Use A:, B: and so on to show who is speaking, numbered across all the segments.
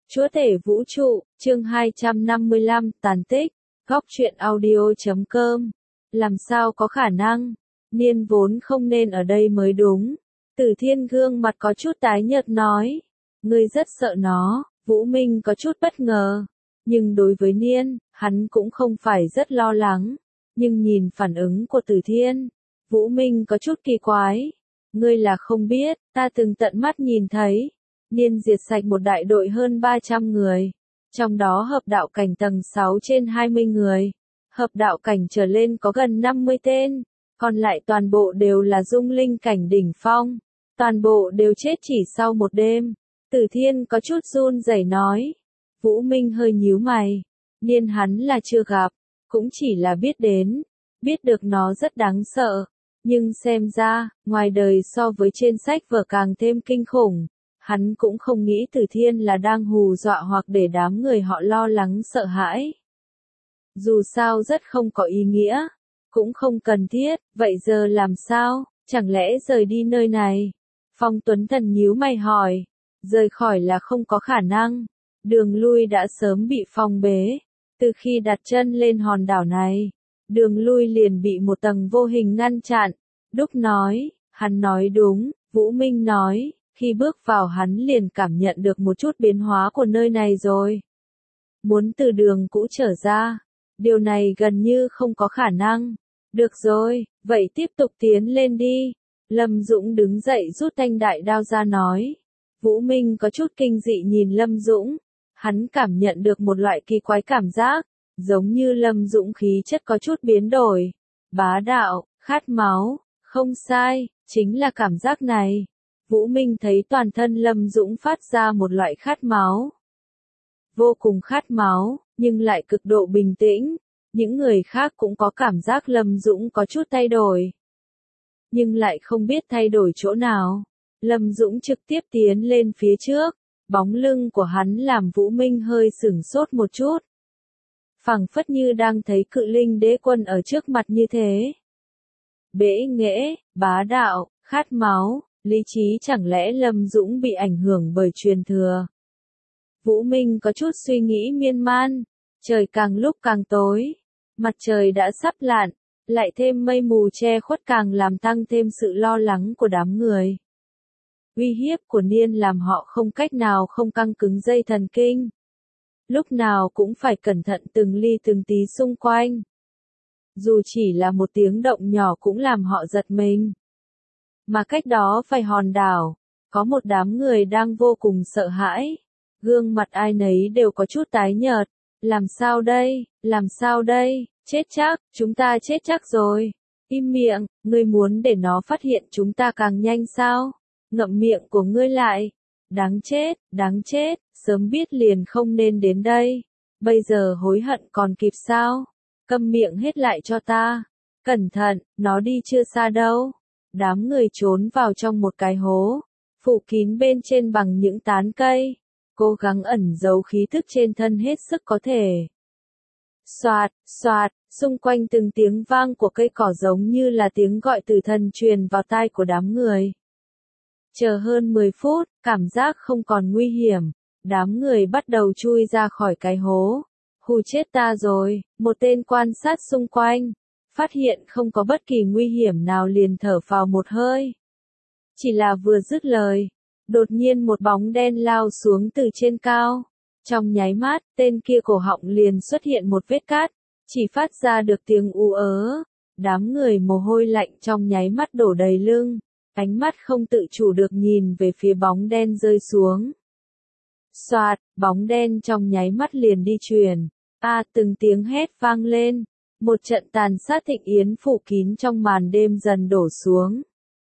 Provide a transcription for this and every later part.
A: Chúa tể vũ trụ, chương 255, tàn tích, góc truyện audio.com. Làm sao có khả năng? Niên vốn không nên ở đây mới đúng. Tử Thiên gương mặt có chút tái nhợt nói. Ngươi rất sợ nó. Vũ Minh có chút bất ngờ. Nhưng đối với Niên, hắn cũng không phải rất lo lắng. Nhưng nhìn phản ứng của Tử Thiên, Vũ Minh có chút kỳ quái. Ngươi là không biết, ta từng tận mắt nhìn thấy. Niên diệt sạch một đại đội hơn 300 người. Trong đó hợp đạo cảnh tầng 6 trên 20 người. Hợp đạo cảnh trở lên có gần 50 tên. Còn lại toàn bộ đều là dung linh cảnh đỉnh phong. Toàn bộ đều chết chỉ sau một đêm. Tử Thiên có chút run rẩy nói. Vũ Minh hơi nhíu mày. Niên hắn là chưa gặp. Cũng chỉ là biết đến. Biết được nó rất đáng sợ. Nhưng xem ra, ngoài đời so với trên sách vở càng thêm kinh khủng. Hắn cũng không nghĩ Tử Thiên là đang hù dọa hoặc để đám người họ lo lắng sợ hãi. Dù sao rất không có ý nghĩa. Cũng không cần thiết, vậy giờ làm sao, chẳng lẽ rời đi nơi này? Phong Tuấn Thần nhíu mày hỏi. Rời khỏi là không có khả năng. Đường lui đã sớm bị phong bế. Từ khi đặt chân lên hòn đảo này, đường lui liền bị một tầng vô hình ngăn chặn. Đúc nói, hắn nói đúng, Vũ Minh nói. Khi bước vào hắn liền cảm nhận được một chút biến hóa của nơi này rồi. Muốn từ đường cũ trở ra, điều này gần như không có khả năng. Được rồi, vậy tiếp tục tiến lên đi. Lâm Dũng đứng dậy rút thanh đại đao ra nói. Vũ Minh có chút kinh dị nhìn Lâm Dũng. Hắn cảm nhận được một loại kỳ quái cảm giác, giống như Lâm Dũng khí chất có chút biến đổi. Bá đạo, khát máu, không sai, chính là cảm giác này. Vũ Minh thấy toàn thân Lâm Dũng phát ra một loại khát máu. Vô cùng khát máu, nhưng lại cực độ bình tĩnh. Những người khác cũng có cảm giác Lâm Dũng có chút thay đổi. Nhưng lại không biết thay đổi chỗ nào. Lâm Dũng trực tiếp tiến lên phía trước. Bóng lưng của hắn làm Vũ Minh hơi sửng sốt một chút. Phảng phất như đang thấy cự linh đế quân ở trước mặt như thế. Bẽ nghễ, bá đạo, khát máu. Lý trí chẳng lẽ Lâm Dũng bị ảnh hưởng bởi truyền thừa? Vũ Minh có chút suy nghĩ miên man. Trời càng lúc càng tối. Mặt trời đã sắp lặn. Lại thêm mây mù che khuất càng làm tăng thêm sự lo lắng của đám người. Uy hiếp của Niên làm họ không cách nào không căng cứng dây thần kinh. Lúc nào cũng phải cẩn thận từng ly từng tí xung quanh. Dù chỉ là một tiếng động nhỏ cũng làm họ giật mình. Mà cách đó vài hòn đảo, có một đám người đang vô cùng sợ hãi. Gương mặt ai nấy đều có chút tái nhợt. Làm sao đây, làm sao đây, chết chắc, chúng ta chết chắc rồi. Im miệng, ngươi muốn để nó phát hiện chúng ta càng nhanh sao? Ngậm miệng của ngươi lại. Đáng chết, sớm biết liền không nên đến đây. Bây giờ hối hận còn kịp sao? Câm miệng hết lại cho ta. Cẩn thận, nó đi chưa xa đâu. Đám người trốn vào trong một cái hố, phủ kín bên trên bằng những tán cây, cố gắng ẩn giấu khí thức trên thân hết sức có thể. Xoạt, xoạt, xung quanh từng tiếng vang của cây cỏ giống như là tiếng gọi tử thần truyền vào tai của đám người. Chờ hơn 10 phút, cảm giác không còn nguy hiểm, đám người bắt đầu chui ra khỏi cái hố. Hù chết ta rồi, một tên quan sát xung quanh. Phát hiện không có bất kỳ nguy hiểm nào liền thở phào một hơi. Chỉ là vừa dứt lời, đột nhiên một bóng đen lao xuống từ trên cao. Trong nháy mắt, tên kia cổ họng liền xuất hiện một vết cắt, chỉ phát ra được tiếng ú ớ. Đám người mồ hôi lạnh trong nháy mắt đổ đầy lưng, ánh mắt không tự chủ được nhìn về phía bóng đen rơi xuống. Xoạt, bóng đen trong nháy mắt liền đi truyền. Từng tiếng hét vang lên. Một trận tàn sát thịnh yến phủ kín trong màn đêm dần đổ xuống.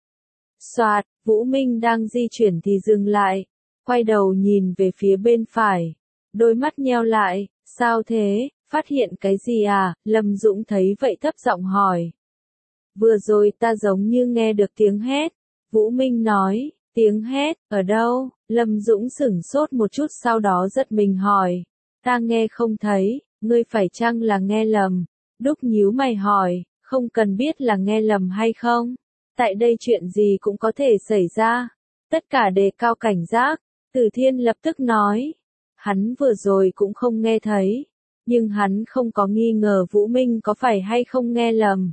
A: Xoạt, Vũ Minh đang di chuyển thì dừng lại, quay đầu nhìn về phía bên phải, đôi mắt nheo lại, sao thế, phát hiện cái gì à? Lâm Dũng thấy vậy thấp giọng hỏi. Vừa rồi ta giống như nghe được tiếng hét, Vũ Minh nói, tiếng hét, ở đâu? Lâm Dũng sửng sốt một chút sau đó giật mình hỏi, ta nghe không thấy, ngươi phải chăng là nghe lầm? Đúc nhíu mày hỏi, không cần biết là nghe lầm hay không. Tại đây chuyện gì cũng có thể xảy ra. Tất cả đề cao cảnh giác. Tử Thiên lập tức nói. Hắn vừa rồi cũng không nghe thấy, nhưng hắn không có nghi ngờ Vũ Minh có phải hay không nghe lầm.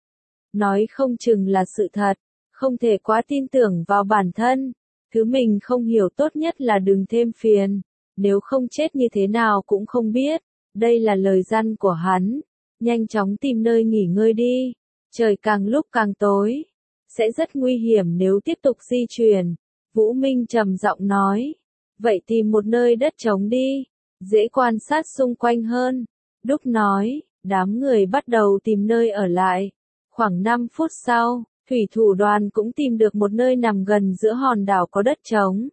A: Nói không chừng là sự thật, không thể quá tin tưởng vào bản thân. Thứ mình không hiểu tốt nhất là đừng thêm phiền, nếu không chết như thế nào cũng không biết. Đây là lời dặn của hắn, nhanh chóng tìm nơi nghỉ ngơi đi, trời càng lúc càng tối, sẽ rất nguy hiểm nếu tiếp tục di chuyển. Vũ Minh trầm giọng nói, vậy tìm một nơi đất trống đi, dễ quan sát xung quanh hơn. Đúc nói, đám người bắt đầu tìm nơi ở lại. Khoảng 5 phút sau, thủy thủ đoàn cũng tìm được một nơi nằm gần giữa hòn đảo có đất trống.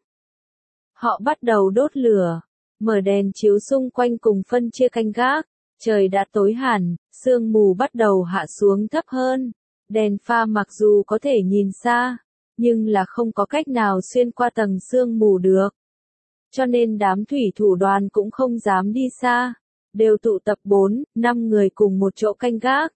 A: Họ bắt đầu đốt lửa, mở đèn chiếu xung quanh cùng phân chia canh gác. Trời đã tối hẳn, sương mù bắt đầu hạ xuống thấp hơn. Đèn pha mặc dù có thể nhìn xa, nhưng là không có cách nào xuyên qua tầng sương mù được. Cho nên đám thủy thủ đoàn cũng không dám đi xa, đều tụ tập 4-5 người cùng một chỗ canh gác.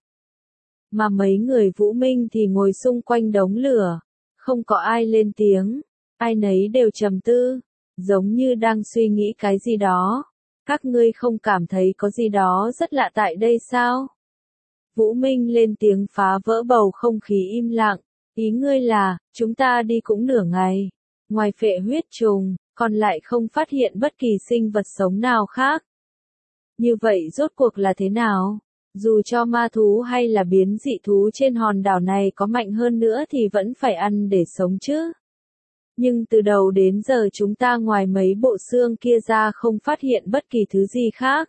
A: Mà mấy người Vũ Minh thì ngồi xung quanh đống lửa, không có ai lên tiếng, ai nấy đều trầm tư, giống như đang suy nghĩ cái gì đó. Các ngươi không cảm thấy có gì đó rất lạ tại đây sao? Vũ Minh lên tiếng phá vỡ bầu không khí im lặng, ý ngươi là, chúng ta đi cũng nửa ngày, ngoài phệ huyết trùng, còn lại không phát hiện bất kỳ sinh vật sống nào khác. Như vậy rốt cuộc là thế nào? Dù cho ma thú hay là biến dị thú trên hòn đảo này có mạnh hơn nữa thì vẫn phải ăn để sống chứ. Nhưng từ đầu đến giờ chúng ta ngoài mấy bộ xương kia ra không phát hiện bất kỳ thứ gì khác.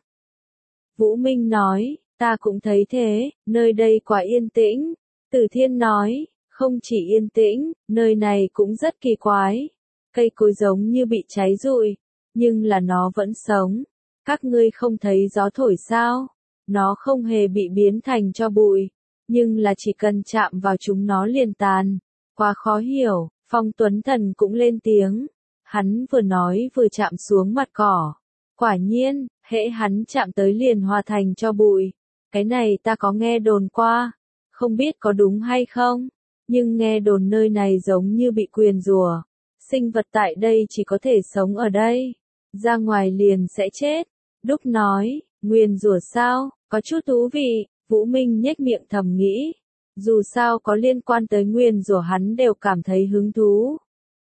A: Vũ Minh nói, ta cũng thấy thế, nơi đây quá yên tĩnh. Tử Thiên nói, không chỉ yên tĩnh, nơi này cũng rất kỳ quái. Cây cối giống như bị cháy rụi, nhưng là nó vẫn sống. Các ngươi không thấy gió thổi sao? Nó không hề bị biến thành tro bụi, nhưng là chỉ cần chạm vào chúng nó liền tàn. Quá khó hiểu. Phong Tuấn Thần cũng lên tiếng. Hắn vừa nói vừa chạm xuống mặt cỏ. Quả nhiên, hễ hắn chạm tới liền hòa thành tro bụi. Cái này ta có nghe đồn qua. Không biết có đúng hay không, nhưng nghe đồn nơi này giống như bị nguyền rủa. Sinh vật tại đây chỉ có thể sống ở đây, ra ngoài liền sẽ chết. Đúc nói, nguyền rủa sao, có chút thú vị. Vũ Minh nhếch miệng thầm nghĩ. Dù sao có liên quan tới nguyền rủa hắn đều cảm thấy hứng thú.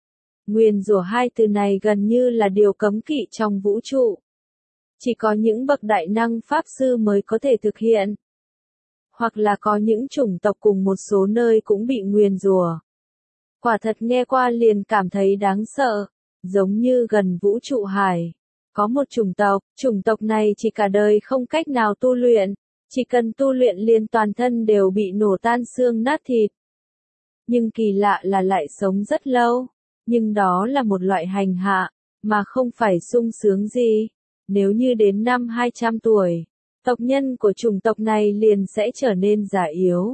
A: Nguyền rủa hai từ này gần như là điều cấm kỵ trong vũ trụ. Chỉ có những bậc đại năng pháp sư mới có thể thực hiện. Hoặc là có những chủng tộc cùng một số nơi cũng bị nguyền rủa. Quả thật nghe qua liền cảm thấy đáng sợ, giống như gần vũ trụ hải. Có một chủng tộc này chỉ cả đời không cách nào tu luyện. Chỉ cần tu luyện liền toàn thân đều bị nổ tan xương nát thịt. Nhưng kỳ lạ là lại sống rất lâu. Nhưng đó là một loại hành hạ, mà không phải sung sướng gì. Nếu như đến năm 200 tuổi, tộc nhân của chủng tộc này liền sẽ trở nên già yếu.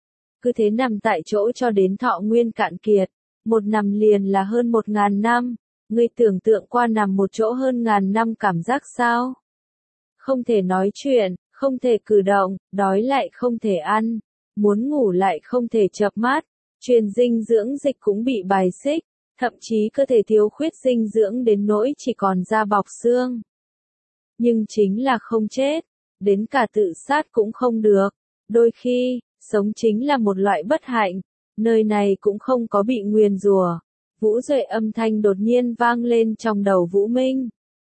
A: Cứ thế nằm tại chỗ cho đến thọ nguyên cạn kiệt. Một nằm liền là hơn 1000 năm. Ngươi tưởng tượng qua nằm một chỗ hơn 1000 năm cảm giác sao? Không thể nói chuyện. Không thể cử động, đói lại không thể ăn, muốn ngủ lại không thể chợp mắt, truyền dinh dưỡng dịch cũng bị bài xích, thậm chí cơ thể thiếu khuyết dinh dưỡng đến nỗi chỉ còn da bọc xương. Nhưng chính là không chết, đến cả tự sát cũng không được, đôi khi, sống chính là một loại bất hạnh, nơi này cũng không có bị nguyền rủa. Vũ Duệ âm thanh đột nhiên vang lên trong đầu Vũ Minh.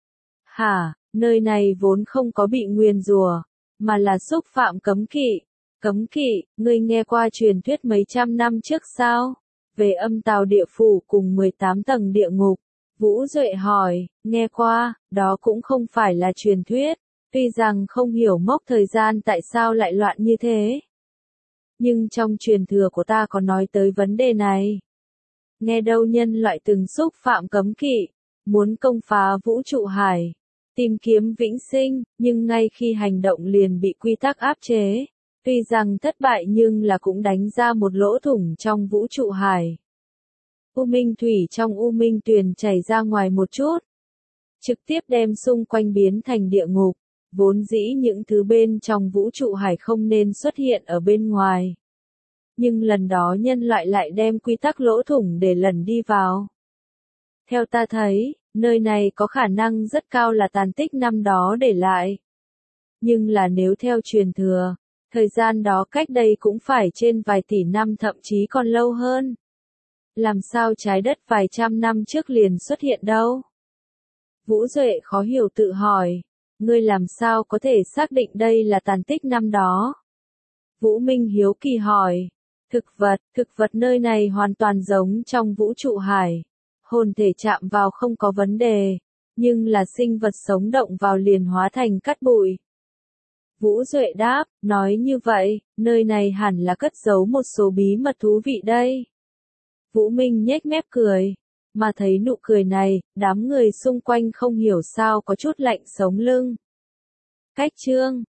A: Hả? Nơi này vốn không có bị nguyền rủa, mà là xúc phạm cấm kỵ. Cấm kỵ, ngươi nghe qua truyền thuyết mấy trăm năm trước sao? Về âm tào địa phủ cùng 18 tầng địa ngục. Vũ Duệ hỏi, nghe qua, đó cũng không phải là truyền thuyết. Tuy rằng không hiểu mốc thời gian tại sao lại loạn như thế. Nhưng trong truyền thừa của ta có nói tới vấn đề này. Nghe đâu nhân loại từng xúc phạm cấm kỵ, muốn công phá vũ trụ hải. Tìm kiếm vĩnh sinh, nhưng ngay khi hành động liền bị quy tắc áp chế. Tuy rằng thất bại nhưng là cũng đánh ra một lỗ thủng trong vũ trụ hải. U Minh Thủy trong U Minh Tuyền chảy ra ngoài một chút. Trực tiếp đem xung quanh biến thành địa ngục. Vốn dĩ những thứ bên trong vũ trụ hải không nên xuất hiện ở bên ngoài. Nhưng lần đó nhân loại lại đem quy tắc lỗ thủng để lần đi vào. Theo ta thấy, nơi này có khả năng rất cao là tàn tích năm đó để lại. Nhưng là nếu theo truyền thừa, thời gian đó cách đây cũng phải trên vài tỷ năm thậm chí còn lâu hơn. Làm sao trái đất vài trăm năm trước liền xuất hiện đâu? Vũ Duệ khó hiểu tự hỏi, ngươi làm sao có thể xác định đây là tàn tích năm đó? Vũ Minh hiếu kỳ hỏi, thực vật nơi này hoàn toàn giống trong vũ trụ hải. Hồn thể chạm vào không có vấn đề, nhưng là sinh vật sống động vào liền hóa thành cát bụi. Vũ Duệ đáp, nói như vậy, nơi này hẳn là cất giấu một số bí mật thú vị đây. Vũ Minh nhếch mép cười, mà thấy nụ cười này, đám người xung quanh không hiểu sao có chút lạnh sống lưng. Cách chương